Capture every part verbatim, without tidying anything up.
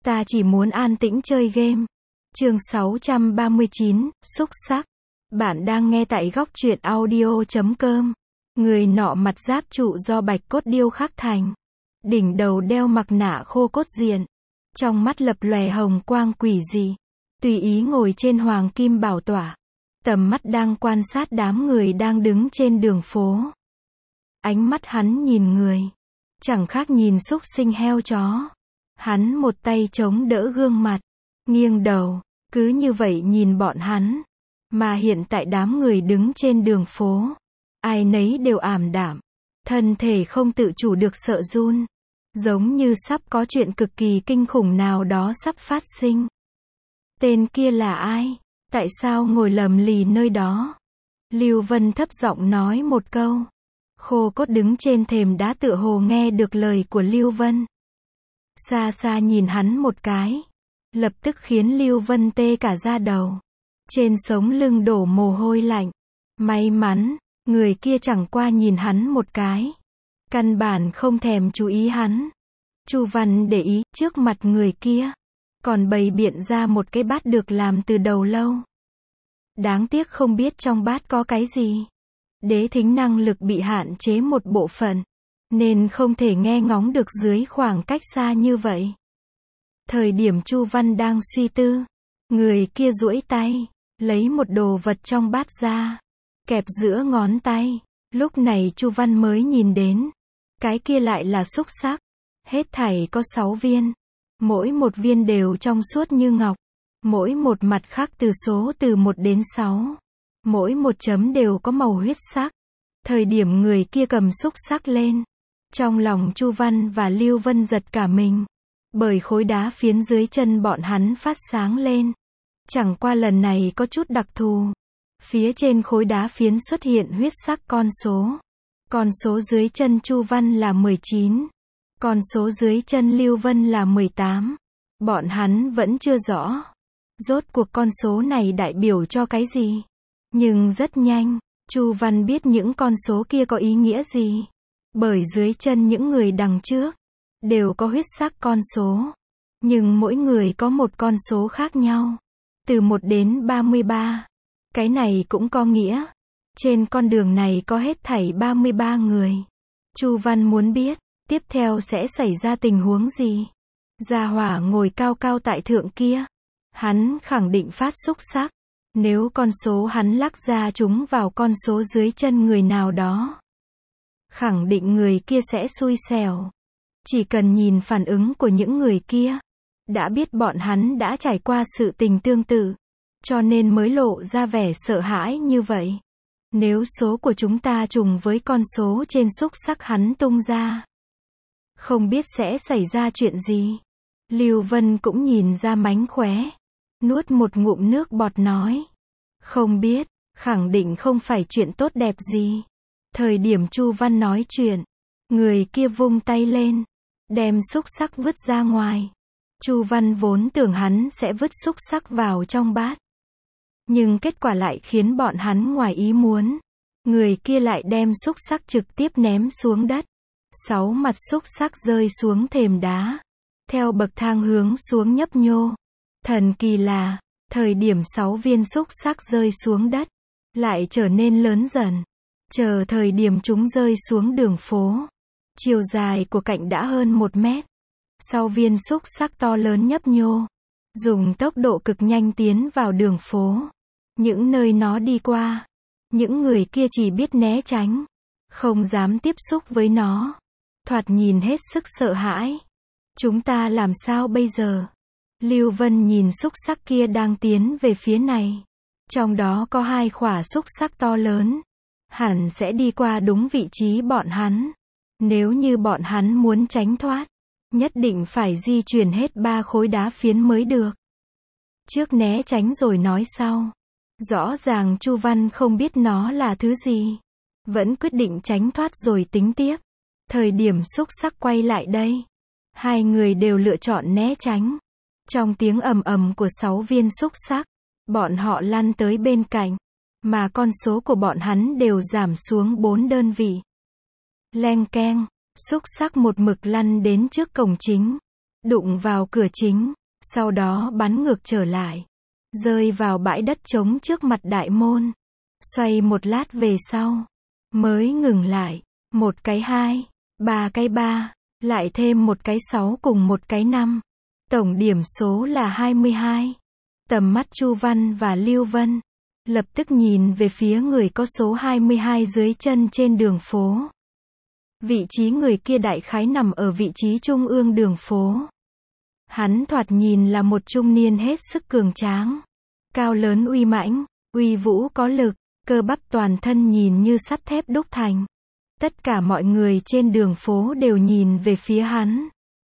Ta chỉ muốn an tĩnh chơi game. Chương sáu trăm ba mươi chín, xúc xắc. Bạn đang nghe tại góc truyện audio chấm com. Người nọ mặt giáp trụ do bạch cốt điêu khắc thành. Đỉnh đầu đeo mặt nạ khô cốt diện. Trong mắt lập lòe hồng quang quỷ dị. Tùy ý ngồi trên hoàng kim bảo tọa. Tầm mắt đang quan sát đám người đang đứng trên đường phố. Ánh mắt hắn nhìn người. Chẳng khác nhìn súc sinh heo chó. Hắn một tay chống đỡ gương mặt. Nghiêng đầu. Cứ như vậy nhìn bọn hắn. Mà hiện tại đám người đứng trên đường phố. Ai nấy đều ảm đạm. Thân thể không tự chủ được sợ run. Giống như sắp có chuyện cực kỳ kinh khủng nào đó sắp phát sinh. Tên kia là ai? Tại sao ngồi lầm lì nơi đó? Lưu Vân thấp giọng nói một câu. Khô cốt đứng trên thềm đá tựa hồ nghe được lời của Lưu Vân. Xa xa nhìn hắn một cái. Lập tức khiến Lưu Vân tê cả da đầu. Trên sống lưng đổ mồ hôi lạnh. May mắn, người kia chẳng qua nhìn hắn một cái. Căn bản không thèm chú ý hắn. Chu Văn để ý, trước mặt người kia. Còn bày biện ra một cái bát được làm từ đầu lâu. Đáng tiếc không biết trong bát có cái gì. Đế thính năng lực bị hạn chế một bộ phận. Nên không thể nghe ngóng được dưới khoảng cách xa như vậy. Thời điểm Chu Văn đang suy tư. Người kia duỗi tay. Lấy một đồ vật trong bát ra. Kẹp giữa ngón tay. Lúc này Chu Văn mới nhìn đến. Cái kia lại là xúc xắc. Hết thảy có sáu viên. Mỗi một viên đều trong suốt như ngọc. Mỗi một mặt khác từ số từ một đến sáu. Mỗi một chấm đều có màu huyết sắc. Thời điểm người kia cầm xúc xắc lên. Trong lòng Chu Văn và Lưu Vân giật cả mình. Bởi khối đá phiến dưới chân bọn hắn phát sáng lên. Chẳng qua lần này có chút đặc thù. Phía trên khối đá phiến xuất hiện huyết sắc con số. Con số dưới chân Chu Văn là mười chín. Con số dưới chân Lưu Vân là mười tám. Bọn hắn vẫn chưa rõ. Rốt cuộc con số này đại biểu cho cái gì? Nhưng rất nhanh, Chu Văn biết những con số kia có ý nghĩa gì. Bởi dưới chân những người đằng trước, đều có huyết sắc con số. Nhưng mỗi người có một con số khác nhau. Từ một đến ba mươi ba. Cái này cũng có nghĩa. Trên con đường này có hết thảy ba mươi ba người. Chu Văn muốn biết, tiếp theo sẽ xảy ra tình huống gì? Gia hỏa ngồi cao cao tại thượng kia. Hắn khẳng định phát xúc sắc. Nếu con số hắn lắc ra trúng vào con số dưới chân người nào đó. Khẳng định người kia sẽ xui xẻo. Chỉ cần nhìn phản ứng của những người kia. Đã biết bọn hắn đã trải qua sự tình tương tự. Cho nên mới lộ ra vẻ sợ hãi như vậy. Nếu số của chúng ta trùng với con số trên xúc sắc hắn tung ra. Không biết sẽ xảy ra chuyện gì. Lưu Vân cũng nhìn ra mánh khóe. Nuốt một ngụm nước bọt nói. Không biết, khẳng định không phải chuyện tốt đẹp gì. Thời điểm Chu Văn nói chuyện. Người kia vung tay lên. Đem xúc sắc vứt ra ngoài. Chu Văn vốn tưởng hắn sẽ vứt xúc sắc vào trong bát. Nhưng kết quả lại khiến bọn hắn ngoài ý muốn. Người kia lại đem xúc sắc trực tiếp ném xuống đất. Sáu mặt xúc sắc rơi xuống thềm đá. Theo bậc thang hướng xuống nhấp nhô. Thần kỳ là, thời điểm sáu viên xúc sắc rơi xuống đất. Lại trở nên lớn dần. Chờ thời điểm chúng rơi xuống đường phố. Chiều dài của cạnh đã hơn một mét. Sau viên xúc sắc to lớn nhấp nhô. Dùng tốc độ cực nhanh tiến vào đường phố. Những nơi nó đi qua. Những người kia chỉ biết né tránh. Không dám tiếp xúc với nó. Thoạt nhìn hết sức sợ hãi. Chúng ta làm sao bây giờ? Lưu Vân nhìn xúc sắc kia đang tiến về phía này. Trong đó có hai khỏa xúc sắc to lớn. Hẳn sẽ đi qua đúng vị trí bọn hắn. Nếu như bọn hắn muốn tránh thoát. Nhất định phải di chuyển hết ba khối đá phiến mới được. Trước né tránh rồi nói sau. Rõ ràng Chu Văn không biết nó là thứ gì. Vẫn quyết định tránh thoát rồi tính tiếp. Thời điểm xúc sắc quay lại đây. Hai người đều lựa chọn né tránh. Trong tiếng ầm ầm của sáu viên xúc sắc. Bọn họ lăn tới bên cạnh. Mà con số của bọn hắn đều giảm xuống bốn đơn vị. Leng keng. Xúc sắc một mực lăn đến trước cổng chính. đụng vào cửa chính, sau đó bắn ngược trở lại, rơi vào bãi đất trống trước mặt đại môn. Xoay một lát về sau, mới ngừng lại. Một cái hai, ba cái ba, lại thêm một cái sáu cùng một cái năm. Tổng điểm số là hai mươi hai. Tầm mắt Chu Văn và Lưu Vân lập tức nhìn về phía người có số hai mươi hai dưới chân trên đường phố. Vị trí người kia đại khái nằm ở vị trí trung ương đường phố. Hắn thoạt nhìn là một trung niên hết sức cường tráng, cao lớn uy mãnh, uy vũ có lực, cơ bắp toàn thân nhìn như sắt thép đúc thành. Tất cả mọi người trên đường phố đều nhìn về phía hắn.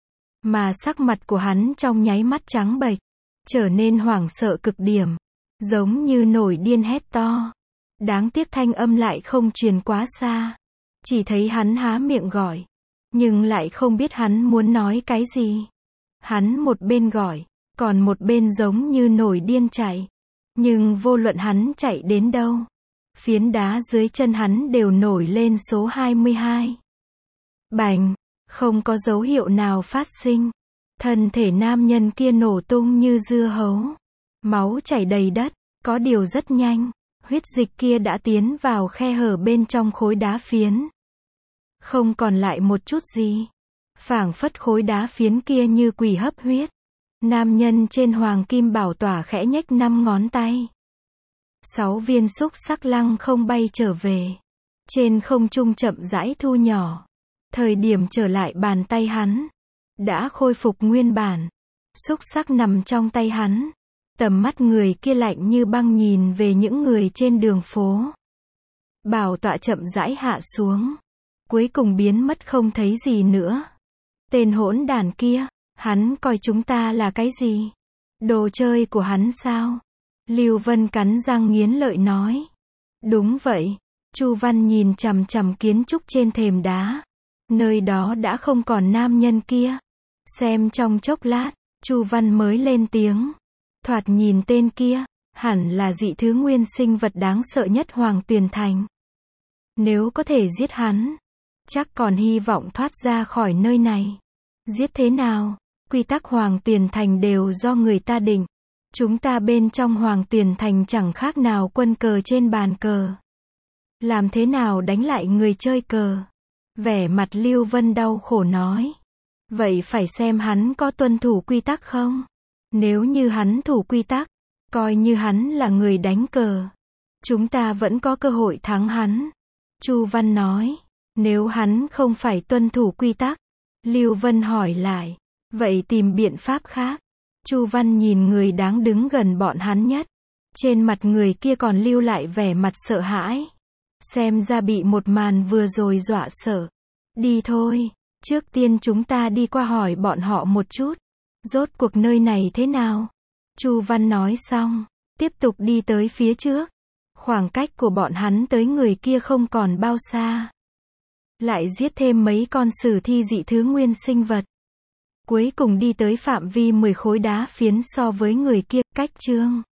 Mà sắc mặt của hắn trong nháy mắt trắng bệch, trở nên hoảng sợ cực điểm, giống như nổi điên hét to. Đáng tiếc thanh âm lại không truyền quá xa. Chỉ thấy hắn há miệng gọi, nhưng lại không biết hắn muốn nói cái gì. Hắn một bên gọi, còn một bên giống như nổi điên chạy. Nhưng vô luận hắn chạy đến đâu, phiến đá dưới chân hắn đều nổi lên số hai mươi hai. Bành, không có dấu hiệu nào phát sinh. Thân thể nam nhân kia nổ tung như dưa hấu. Máu chảy đầy đất, có điều rất nhanh. Huyết dịch kia đã tiến vào khe hở bên trong khối đá phiến. Không còn lại một chút gì. Phảng phất khối đá phiến kia như quỷ hấp huyết. Nam nhân trên hoàng kim bảo tỏa khẽ nhếch năm ngón tay. Sáu viên xúc sắc lăng không bay trở về. Trên không trung chậm rãi thu nhỏ. Thời điểm trở lại bàn tay hắn, đã khôi phục nguyên bản. Xúc sắc nằm trong tay hắn. Tầm mắt người kia lạnh như băng nhìn về những người trên đường phố. Bảo tọa chậm rãi hạ xuống. Cuối cùng biến mất không thấy gì nữa. Tên hỗn đản kia, hắn coi chúng ta là cái gì? Đồ chơi của hắn sao? Lưu Vân cắn răng nghiến lợi nói. Đúng vậy. Chu Văn nhìn chằm chằm kiến trúc trên thềm đá. Nơi đó đã không còn nam nhân kia. Xem trong chốc lát, Chu Văn mới lên tiếng. Thoạt nhìn tên kia, hẳn là dị thứ nguyên sinh vật đáng sợ nhất Hoàng Tuyền Thành. Nếu có thể giết hắn, chắc còn hy vọng thoát ra khỏi nơi này. Giết thế nào? Quy tắc Hoàng Tuyền Thành đều do người ta định. Chúng ta bên trong Hoàng Tuyền Thành chẳng khác nào quân cờ trên bàn cờ. Làm thế nào đánh lại người chơi cờ? Vẻ mặt Lưu Vân đau khổ nói. Vậy phải xem hắn có tuân thủ quy tắc không? Nếu như hắn thủ quy tắc, coi như hắn là người đánh cờ, chúng ta vẫn có cơ hội thắng hắn. Chu Văn nói. Nếu hắn không phải tuân thủ quy tắc, Lưu Vân hỏi lại. Vậy tìm biện pháp khác. Chu Văn nhìn người đáng đứng gần bọn hắn nhất. Trên mặt người kia còn lưu lại vẻ mặt sợ hãi. Xem ra bị một màn vừa rồi dọa sợ. Đi thôi, trước tiên chúng ta đi qua hỏi bọn họ một chút. Rốt cuộc nơi này thế nào? Chu Văn nói xong, tiếp tục đi tới phía trước. Khoảng cách của bọn hắn tới người kia không còn bao xa. Lại giết thêm mấy con sử thi dị thứ nguyên sinh vật. Cuối cùng đi tới phạm vi mười khối đá phiến so với người kia, cách chương.